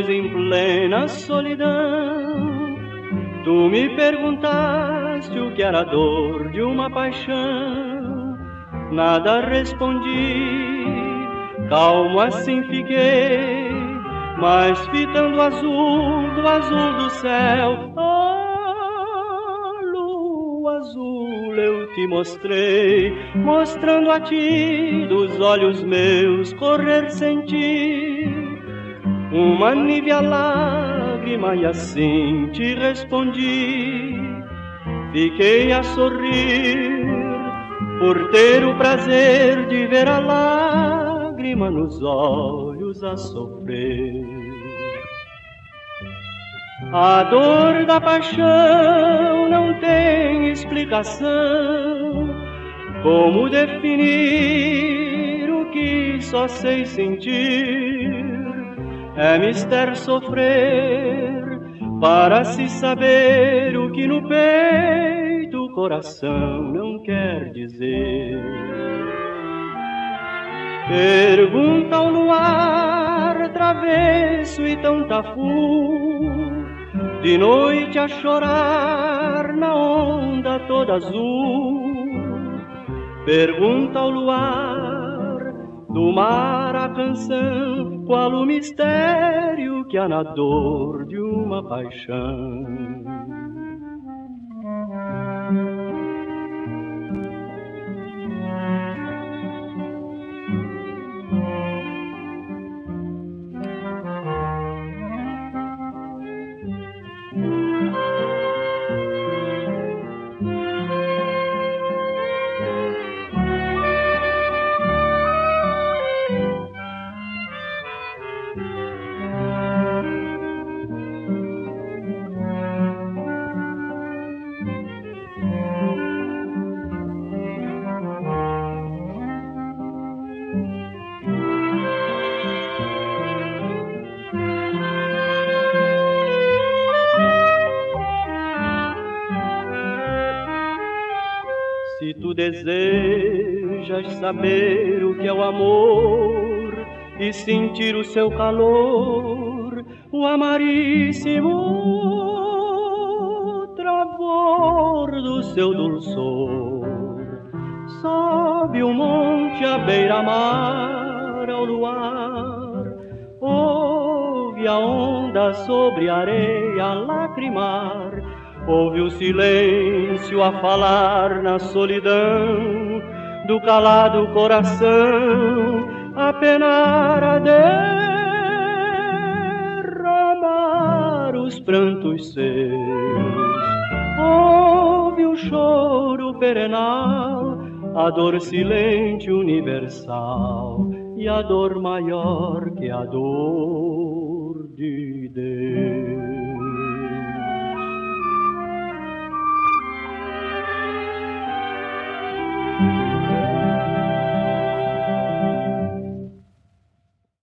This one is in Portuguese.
depois em plena solidão, tu me perguntaste o que era a dor de uma paixão. Nada respondi, calmo assim fiquei, mas fitando o azul do céu, lua azul eu te mostrei, mostrando a ti dos olhos meus correr sem ti uma nívea lágrima, e assim te respondi. Fiquei a sorrir por ter o prazer de ver a lágrima nos olhos a sofrer. A dor da paixão não tem explicação. Como definir o que só sei sentir? É mister sofrer para se saber o que no peito o coração não quer dizer. Pergunta ao luar travesso e tão tafu, de noite a chorar na onda toda azul. Pergunta ao luar do mar a canção, qual o mistério que há na dor de uma paixão. Se tu desejas saber o que é o amor e sentir o seu calor, o amaríssimo travor do seu dulçor, sobe o monte à beira-mar ao luar, ouve a onda sobre a areia lacrimar, ouve o silêncio a falar na solidão do calado coração, a penar, a derramar os prantos seus. Ouve o choro perenal, a dor silente universal e a dor maior que a dor de Deus.